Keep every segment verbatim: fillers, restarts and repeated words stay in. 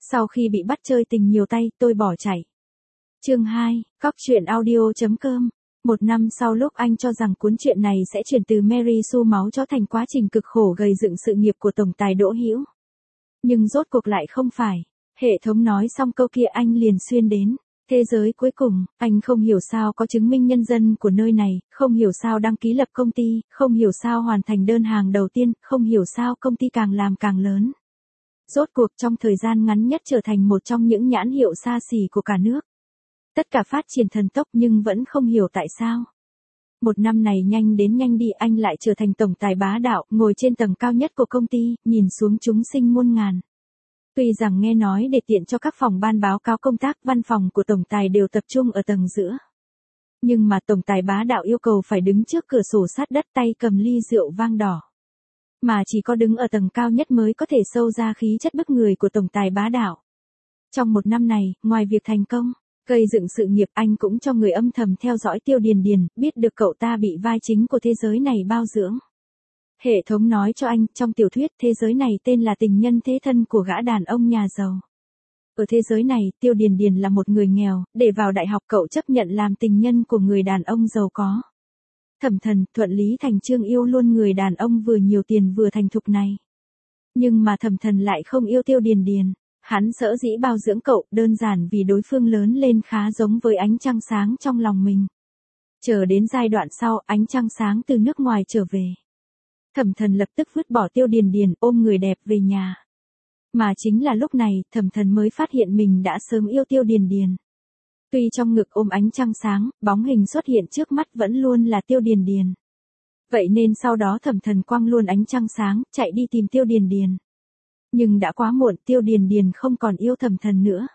Sau khi bị bắt chơi tình nhiều tay, tôi bỏ chạy. Chương hai, Cóc truyện audio.com. Một năm sau lúc anh cho rằng cuốn truyện này sẽ chuyển từ Mary Sue máu chó thành quá trình cực khổ gầy dựng sự nghiệp của tổng tài Đỗ Hữu. Nhưng rốt cuộc lại không phải. Hệ thống nói xong câu kia anh liền xuyên đến. Thế giới cuối cùng, anh không hiểu sao có chứng minh nhân dân của nơi này, không hiểu sao đăng ký lập công ty, không hiểu sao hoàn thành đơn hàng đầu tiên, không hiểu sao công ty càng làm càng lớn. Rốt cuộc trong thời gian ngắn nhất trở thành một trong những nhãn hiệu xa xỉ của cả nước. Tất cả phát triển thần tốc nhưng vẫn không hiểu tại sao. Một năm này nhanh đến nhanh đi, anh lại trở thành tổng tài bá đạo, ngồi trên tầng cao nhất của công ty, nhìn xuống chúng sinh muôn ngàn. Tuy rằng nghe nói để tiện cho các phòng ban báo cáo công tác, văn phòng của tổng tài đều tập trung ở tầng giữa. Nhưng mà tổng tài bá đạo yêu cầu phải đứng trước cửa sổ sát đất, tay cầm ly rượu vang đỏ. Mà chỉ có đứng ở tầng cao nhất mới có thể sâu ra khí chất bức người của tổng tài bá đạo. Trong một năm này, ngoài việc thành công, gây dựng sự nghiệp, anh cũng cho người âm thầm theo dõi Tiêu Điền Điền, biết được cậu ta bị vai chính của thế giới này bao dưỡng. Hệ thống nói cho anh, trong tiểu thuyết thế giới này tên là tình nhân thế thân của gã đàn ông nhà giàu. Ở thế giới này, Tiêu Điền Điền là một người nghèo, để vào đại học cậu chấp nhận làm tình nhân của người đàn ông giàu có. Thẩm Thần, thuận lý thành chương yêu luôn người đàn ông vừa nhiều tiền vừa thành thục này. Nhưng mà Thẩm Thần lại không yêu Tiêu Điền Điền. Hắn sở dĩ bao dưỡng cậu, đơn giản vì đối phương lớn lên khá giống với ánh trăng sáng trong lòng mình. Chờ đến giai đoạn sau, ánh trăng sáng từ nước ngoài trở về. Thẩm Thần lập tức vứt bỏ Tiêu Điền Điền, ôm người đẹp về nhà. Mà chính là lúc này, Thẩm Thần mới phát hiện mình đã sớm yêu Tiêu Điền Điền. Tuy trong ngực ôm ánh trăng sáng, bóng hình xuất hiện trước mắt vẫn luôn là Tiêu Điền Điền. Vậy nên sau đó Thẩm Thần quăng luôn ánh trăng sáng, chạy đi tìm Tiêu Điền Điền. Nhưng đã quá muộn, Tiêu Điền Điền không còn yêu Thẩm Thần nữa.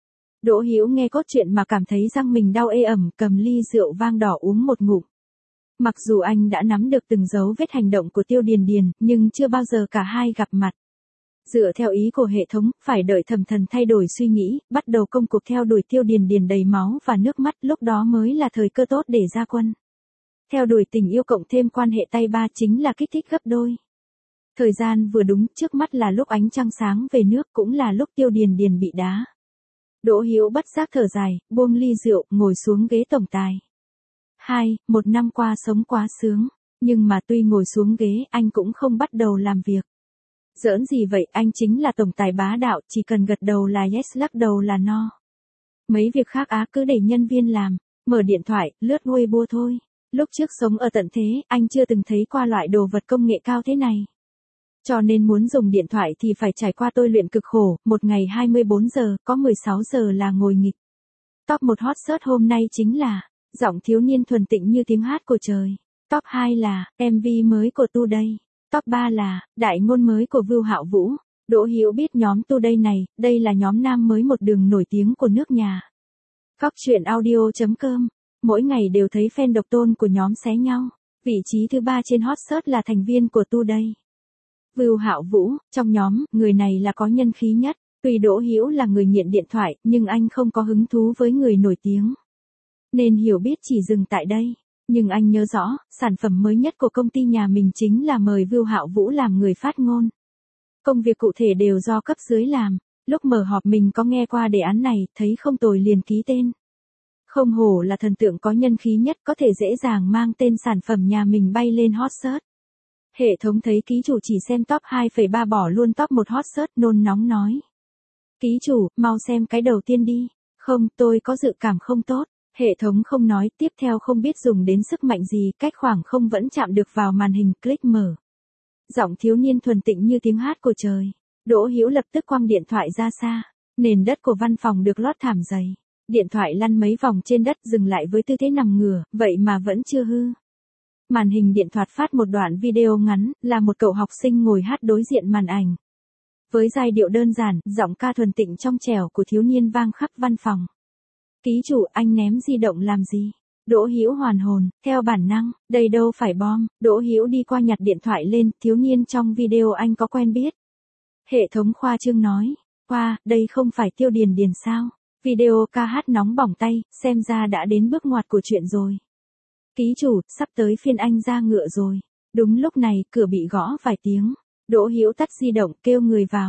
Đỗ Hữu nghe cốt truyện mà cảm thấy răng mình đau ê ẩm, cầm ly rượu vang đỏ uống một ngụm. Mặc dù anh đã nắm được từng dấu vết hành động của Tiêu Điền Điền, nhưng chưa bao giờ cả hai gặp mặt. Dựa theo ý của hệ thống, phải đợi Thẩm Thần thay đổi suy nghĩ, bắt đầu công cuộc theo đuổi Tiêu Điền Điền đầy máu và nước mắt, lúc đó mới là thời cơ tốt để ra quân. Theo đuổi tình yêu cộng thêm quan hệ tay ba chính là kích thích gấp đôi. Thời gian vừa đúng, trước mắt là lúc ánh trăng sáng về nước, cũng là lúc Tiêu Điền Điền bị đá. Đỗ Hữu bất giác thở dài, buông ly rượu, ngồi xuống ghế tổng tài. Hai, một năm qua sống quá sướng, nhưng mà tuy ngồi xuống ghế, anh cũng không bắt đầu làm việc. Giỡn gì vậy, anh chính là tổng tài bá đạo, chỉ cần gật đầu là yes, lắc đầu là no. Mấy việc khác á cứ để nhân viên làm, mở điện thoại, lướt Weibo thôi. Lúc trước sống ở tận thế, anh chưa từng thấy qua loại đồ vật công nghệ cao thế này. Cho nên muốn dùng điện thoại thì phải trải qua tôi luyện cực khổ, một ngày hai mươi bốn giờ, có mười sáu giờ là ngồi nghịch. Top một hot search hôm nay chính là giọng thiếu niên thuần tịnh như tiếng hát của trời. Top hai là em vê mới của Today. Top ba là đại ngôn mới của Vưu Hạo Vũ. Đỗ Hữu biết nhóm Today này, đây là nhóm nam mới một đường nổi tiếng của nước nhà. Cóc truyện audio.com, mỗi ngày đều thấy fan độc tôn của nhóm xé nhau. Vị trí thứ ba trên hot search là thành viên của Today. Vưu Hạo Vũ, trong nhóm, người này là có nhân khí nhất. Tuy Đỗ Hữu là người nghiện điện thoại, nhưng anh không có hứng thú với người nổi tiếng. Nên hiểu biết chỉ dừng tại đây. Nhưng anh nhớ rõ, sản phẩm mới nhất của công ty nhà mình chính là mời Vưu Hạo Vũ làm người phát ngôn. Công việc cụ thể đều do cấp dưới làm. Lúc mở họp mình có nghe qua đề án này, thấy không tồi liền ký tên. Không hổ là thần tượng có nhân khí nhất, có thể dễ dàng mang tên sản phẩm nhà mình bay lên hot search. Hệ thống thấy ký chủ chỉ xem top hai phẩy ba bỏ luôn top một hot search, nôn nóng nói. Ký chủ, mau xem cái đầu tiên đi. Không, tôi có dự cảm không tốt. Hệ thống không nói, tiếp theo không biết dùng đến sức mạnh gì, cách khoảng không vẫn chạm được vào màn hình, click mở. Giọng thiếu niên thuần tịnh như tiếng hát của trời. Đỗ Hữu lập tức quăng điện thoại ra xa. Nền đất của văn phòng được lót thảm dày. Điện thoại lăn mấy vòng trên đất, dừng lại với tư thế nằm ngửa, vậy mà vẫn chưa hư. Màn hình điện thoại phát một đoạn video ngắn, là một cậu học sinh ngồi hát đối diện màn ảnh. Với giai điệu đơn giản, giọng ca thuần tịnh trong trẻo của thiếu niên vang khắp văn phòng. Ký chủ, anh ném di động làm gì? Đỗ Hữu hoàn hồn, theo bản năng, đây đâu phải bom. Đỗ Hữu đi qua nhặt điện thoại lên, thiếu niên trong video anh có quen biết. Hệ thống khoa trương nói, qua, đây không phải Tiêu Điền Điền sao? Video ca hát nóng bỏng tay, xem ra đã đến bước ngoặt của chuyện rồi. Ký chủ, sắp tới phiên anh ra ngựa rồi. Đúng lúc này, cửa bị gõ vài tiếng. Đỗ Hữu tắt di động, kêu người vào.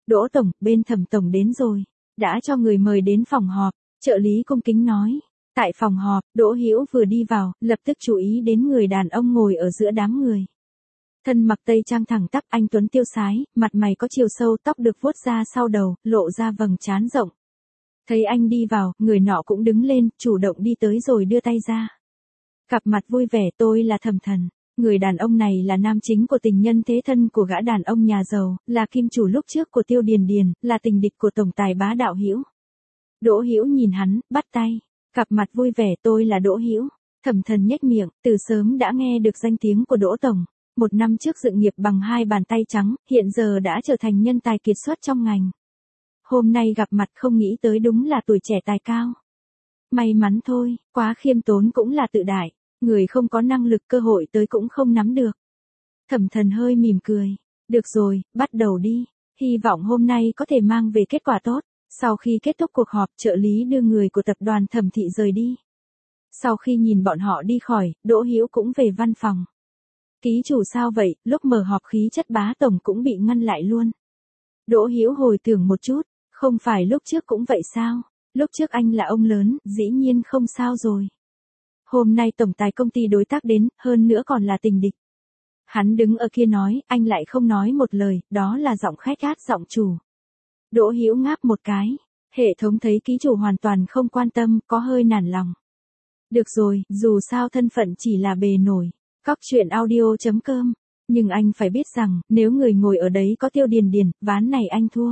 Đỗ tổng, bên Thẩm tổng đến rồi, đã cho người mời đến phòng họp, trợ lý cung kính nói. Tại phòng họp, Đỗ Hữu vừa đi vào, lập tức chú ý đến người đàn ông ngồi ở giữa đám người. Thân mặc tây trang thẳng tắp, anh tuấn tiêu sái, mặt mày có chiều sâu, tóc được vuốt ra sau đầu, lộ ra vầng trán rộng. Thấy anh đi vào, người nọ cũng đứng lên, chủ động đi tới rồi đưa tay ra. Cặp mặt vui vẻ, tôi là Thẩm Thần. Người đàn ông này là nam chính của tình nhân thế thân của gã đàn ông nhà giàu, là kim chủ lúc trước của Tiêu Điền Điền, là tình địch của tổng tài bá đạo Hữu. Đỗ Hữu nhìn hắn, bắt tay. Cặp mặt vui vẻ, tôi là Đỗ Hữu. Thẩm Thần nhếch miệng, từ sớm đã nghe được danh tiếng của Đỗ tổng. Một năm trước dựng nghiệp bằng hai bàn tay trắng, hiện giờ đã trở thành nhân tài kiệt xuất trong ngành. Hôm nay gặp mặt không nghĩ tới đúng là tuổi trẻ tài cao. May mắn thôi, quá khiêm tốn cũng là tự đại, người không có năng lực cơ hội tới cũng không nắm được. Thẩm Thần hơi mỉm cười, được rồi, bắt đầu đi, hy vọng hôm nay có thể mang về kết quả tốt. Sau khi kết thúc cuộc họp, trợ lý đưa người của tập đoàn Thẩm thị rời đi. Sau khi nhìn bọn họ đi khỏi, Đỗ Hữu cũng về văn phòng. Ký chủ sao vậy, lúc mở họp khí chất bá tổng cũng bị ngăn lại luôn. Đỗ Hữu hồi tưởng một chút, không phải lúc trước cũng vậy sao, lúc trước anh là ông lớn, dĩ nhiên không sao rồi. Hôm nay tổng tài công ty đối tác đến, hơn nữa còn là tình địch. Hắn đứng ở kia nói, anh lại không nói một lời, đó là giọng khách gát giọng chủ. Đỗ Hữu ngáp một cái, hệ thống thấy ký chủ hoàn toàn không quan tâm, có hơi nản lòng. Được rồi, dù sao thân phận chỉ là bề nổi. Cóc truyện audio chấm com. Nhưng anh phải biết rằng, nếu người ngồi ở đấy có Tiêu Điền Điền, ván này anh thua.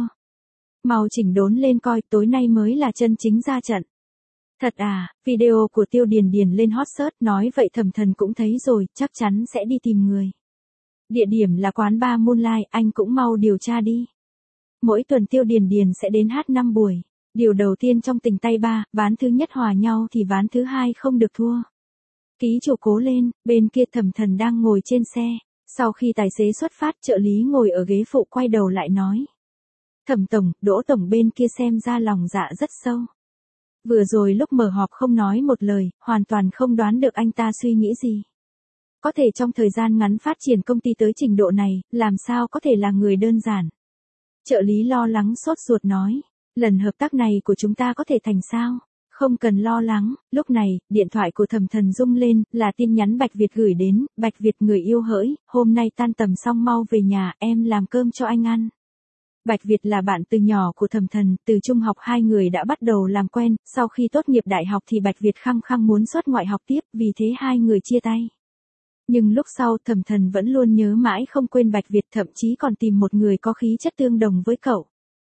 Mau chỉnh đốn lên coi, tối nay mới là chân chính ra trận. Thật à, video của Tiêu Điền Điền lên hot search, nói vậy Thẩm Thần cũng thấy rồi, chắc chắn sẽ đi tìm người. Địa điểm là quán bar Moonlight, anh cũng mau điều tra đi. Mỗi tuần Tiêu Điền Điền sẽ đến hát năm buổi. Điều đầu tiên trong tình tay ba, ván thứ nhất hòa nhau thì ván thứ hai không được thua. Ký chủ cố lên, bên kia Thẩm Thần đang ngồi trên xe. Sau khi tài xế xuất phát, trợ lý ngồi ở ghế phụ quay đầu lại nói. Thẩm tổng, Đỗ tổng bên kia xem ra lòng dạ rất sâu. Vừa rồi lúc mở họp không nói một lời, hoàn toàn không đoán được anh ta suy nghĩ gì. Có thể trong thời gian ngắn phát triển công ty tới trình độ này, làm sao có thể là người đơn giản. Trợ lý lo lắng sốt ruột nói, lần hợp tác này của chúng ta có thể thành sao? Không cần lo lắng, lúc này, điện thoại của Thẩm Thần rung lên, là tin nhắn Bạch Việt gửi đến, Bạch Việt người yêu hỡi, hôm nay tan tầm xong mau về nhà, em làm cơm cho anh ăn. Bạch Việt là bạn từ nhỏ của Thẩm Thần, từ trung học hai người đã bắt đầu làm quen, sau khi tốt nghiệp đại học thì Bạch Việt khăng khăng muốn xuất ngoại học tiếp, vì thế hai người chia tay. Nhưng lúc sau Thẩm Thần vẫn luôn nhớ mãi không quên Bạch Việt, thậm chí còn tìm một người có khí chất tương đồng với cậu.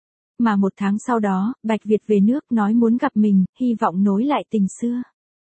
Mà một tháng sau đó, Bạch Việt về nước nói muốn gặp mình, hy vọng nối lại tình xưa.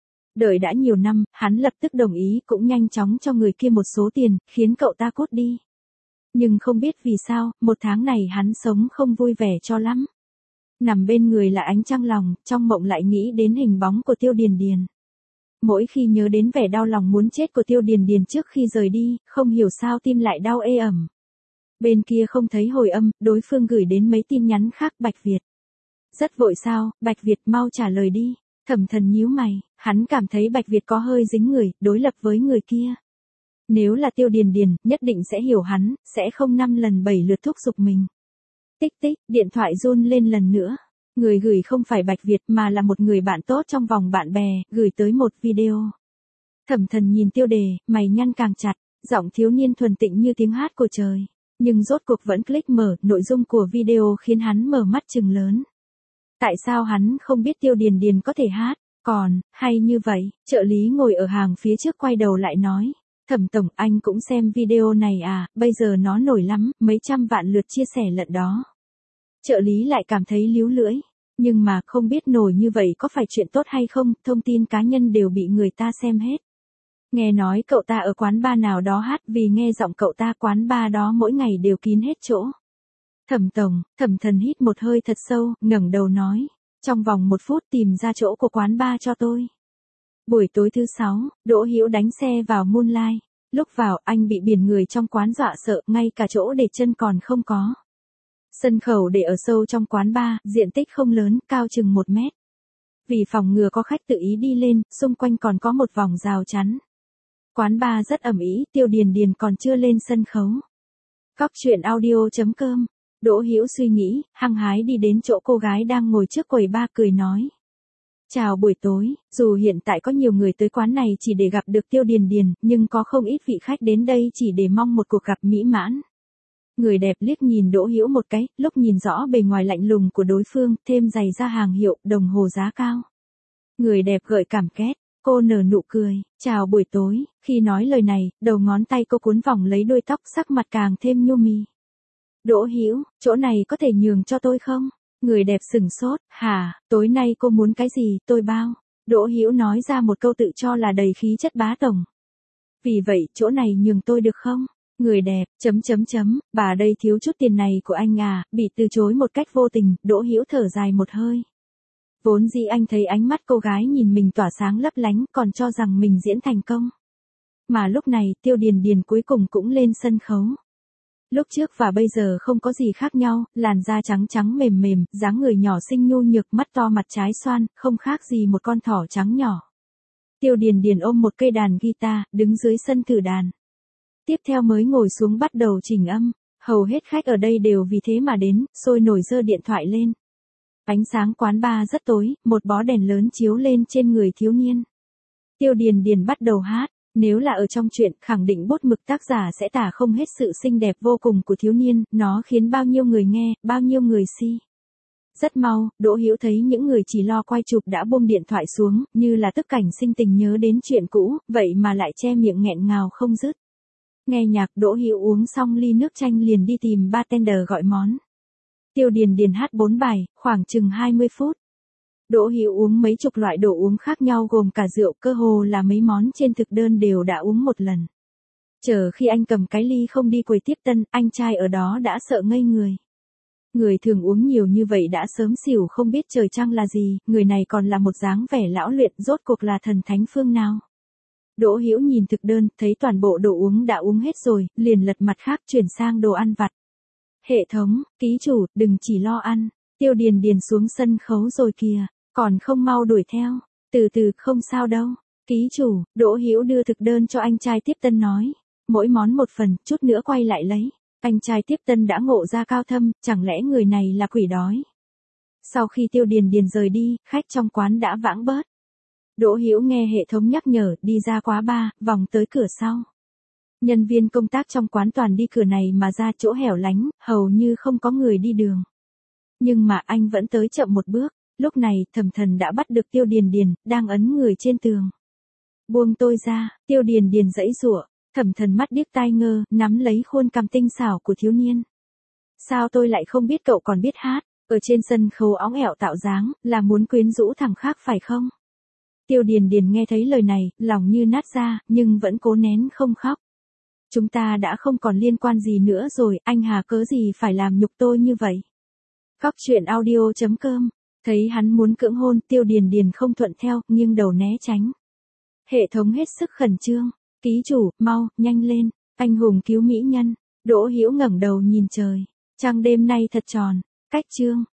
Đợi đã nhiều năm, hắn lập tức đồng ý, cũng nhanh chóng cho người kia một số tiền, khiến cậu ta cút đi. Nhưng không biết vì sao, một tháng này hắn sống không vui vẻ cho lắm. Nằm bên người là ánh trăng lòng, trong mộng lại nghĩ đến hình bóng của Tiêu Điền Điền. Mỗi khi nhớ đến vẻ đau lòng muốn chết của Tiêu Điền Điền trước khi rời đi, không hiểu sao tim lại đau ê ẩm. Bên kia không thấy hồi âm, đối phương gửi đến mấy tin nhắn khác. Bạch Việt. Rất vội sao, Bạch Việt mau trả lời đi. Thẩm Thần nhíu mày, hắn cảm thấy Bạch Việt có hơi dính người, đối lập với người kia. Nếu là Tiêu Điền Điền, nhất định sẽ hiểu hắn, sẽ không năm lần bảy lượt thúc giục mình. Tích tích, điện thoại run lên lần nữa. Người gửi không phải Bạch Việt mà là một người bạn tốt trong vòng bạn bè, gửi tới một video. Thẩm Thần nhìn tiêu đề, mày nhăn càng chặt, giọng thiếu niên thuần tịnh như tiếng hát của trời. Nhưng rốt cuộc vẫn click mở, nội dung của video khiến hắn mở mắt trừng lớn. Tại sao hắn không biết Tiêu Điền Điền có thể hát? Còn, hay như vậy, trợ lý ngồi ở hàng phía trước quay đầu lại nói. Thẩm tổng, anh cũng xem video này à, bây giờ nó nổi lắm, mấy trăm vạn lượt chia sẻ lận đó. Trợ lý lại cảm thấy líu lưỡi. Nhưng mà không biết nổi như vậy có phải chuyện tốt hay không, thông tin cá nhân đều bị người ta xem hết. Nghe nói cậu ta ở quán bar nào đó hát, vì nghe giọng cậu ta quán bar đó mỗi ngày đều kín hết chỗ. Thẩm tổng, Thẩm Thần hít một hơi thật sâu, ngẩng đầu nói. Trong vòng một phút tìm ra chỗ của quán bar cho tôi. Buổi tối thứ sáu, Đỗ Hữu đánh xe vào Moonlight. Lúc vào anh bị biển người trong quán dọa sợ, ngay cả chỗ để chân còn không có. Sân khấu để ở sâu trong quán bar, diện tích không lớn, cao chừng một mét. Vì phòng ngừa có khách tự ý đi lên, xung quanh còn có một vòng rào chắn. Quán bar rất ầm ĩ, Tiêu Điền Điền còn chưa lên sân khấu. Cóc truyện audio chấm com Đỗ Hữu suy nghĩ, hăng hái đi đến chỗ cô gái đang ngồi trước quầy bar cười nói. Chào buổi tối, dù hiện tại có nhiều người tới quán này chỉ để gặp được Tiêu Điền Điền, nhưng có không ít vị khách đến đây chỉ để mong một cuộc gặp mỹ mãn. Người đẹp liếc nhìn Đỗ Hữu một cái, lúc nhìn rõ bề ngoài lạnh lùng của đối phương, thêm giày da hàng hiệu, đồng hồ giá cao. Người đẹp gợi cảm két, cô nở nụ cười, chào buổi tối, khi nói lời này, đầu ngón tay cô cuốn vòng lấy đuôi tóc, sắc mặt càng thêm nhu mì. Đỗ Hữu, chỗ này có thể nhường cho tôi không? Người đẹp sửng sốt, hả, tối nay cô muốn cái gì, tôi bao. Đỗ Hữu nói ra một câu tự cho là đầy khí chất bá tổng. Vì vậy, chỗ này nhường tôi được không? Người đẹp, chấm chấm chấm, bà đây thiếu chút tiền này của anh à, bị từ chối một cách vô tình, Đỗ Hữu thở dài một hơi. Vốn dĩ anh thấy ánh mắt cô gái nhìn mình tỏa sáng lấp lánh, còn cho rằng mình diễn thành công. Mà lúc này, Tiêu Điền Điền cuối cùng cũng lên sân khấu. Lúc trước và bây giờ không có gì khác nhau, làn da trắng trắng mềm mềm, dáng người nhỏ xinh nhu nhược, mắt to mặt trái xoan, không khác gì một con thỏ trắng nhỏ. Tiêu Điền Điền ôm một cây đàn guitar, đứng dưới sân thử đàn. Tiếp theo mới ngồi xuống bắt đầu chỉnh âm, hầu hết khách ở đây đều vì thế mà đến, sôi nổi giơ điện thoại lên. Ánh sáng quán bar rất tối, một bó đèn lớn chiếu lên trên người thiếu niên. Tiêu Điền Điền bắt đầu hát. Nếu là ở trong truyện, khẳng định bút mực tác giả sẽ tả không hết sự xinh đẹp vô cùng của thiếu niên, nó khiến bao nhiêu người nghe, bao nhiêu người si. Rất mau, Đỗ Hữu thấy những người chỉ lo quay chụp đã buông điện thoại xuống, như là tức cảnh sinh tình nhớ đến chuyện cũ, vậy mà lại che miệng nghẹn ngào không dứt. Nghe nhạc, Đỗ Hữu uống xong ly nước chanh liền đi tìm bartender gọi món. Tiêu Điền Điền hát bốn bài, khoảng chừng hai mươi phút. Đỗ Hữu uống mấy chục loại đồ uống khác nhau gồm cả rượu, cơ hồ là mấy món trên thực đơn đều đã uống một lần. Chờ khi anh cầm cái ly không đi quầy tiếp tân, anh trai ở đó đã sợ ngây người. Người thường uống nhiều như vậy đã sớm xỉu không biết trời trăng là gì, người này còn là một dáng vẻ lão luyện, rốt cuộc là thần thánh phương nào. Đỗ Hữu nhìn thực đơn, thấy toàn bộ đồ uống đã uống hết rồi, liền lật mặt khác chuyển sang đồ ăn vặt. Hệ thống, ký chủ, đừng chỉ lo ăn, Tiêu Điền Điền xuống sân khấu rồi kìa. Còn không mau đuổi theo, từ từ không sao đâu. Ký chủ, Đỗ Hữu đưa thực đơn cho anh trai tiếp tân nói. Mỗi món một phần, chút nữa quay lại lấy. Anh trai tiếp tân đã ngộ ra cao thâm, chẳng lẽ người này là quỷ đói. Sau khi Tiêu Điền Điền rời đi, khách trong quán đã vãng bớt. Đỗ Hữu nghe hệ thống nhắc nhở, đi ra quá ba, vòng tới cửa sau. Nhân viên công tác trong quán toàn đi cửa này mà ra chỗ hẻo lánh, hầu như không có người đi đường. Nhưng mà anh vẫn tới chậm một bước. Lúc này, Thẩm Thần đã bắt được Tiêu Điền Điền, đang ấn người trên tường. Buông tôi ra, Tiêu Điền Điền giãy giụa, Thẩm Thần mắt điếc tai ngơ, nắm lấy khuôn cằm tinh xảo của thiếu niên. Sao tôi lại không biết cậu còn biết hát, ở trên sân khấu óng ẻo tạo dáng, là muốn quyến rũ thằng khác phải không? Tiêu Điền Điền nghe thấy lời này, lòng như nát ra, nhưng vẫn cố nén không khóc. Chúng ta đã không còn liên quan gì nữa rồi, anh hà cớ gì phải làm nhục tôi như vậy? Cóc truyện audio chấm com. Thấy hắn muốn cưỡng hôn, Tiêu Điền Điền không thuận theo, nghiêng đầu né tránh. Hệ thống hết sức khẩn trương. Ký chủ, mau, nhanh lên, anh hùng cứu mỹ nhân. Đỗ Hữu ngẩng đầu nhìn trời. Trăng đêm nay thật tròn. Cách chương.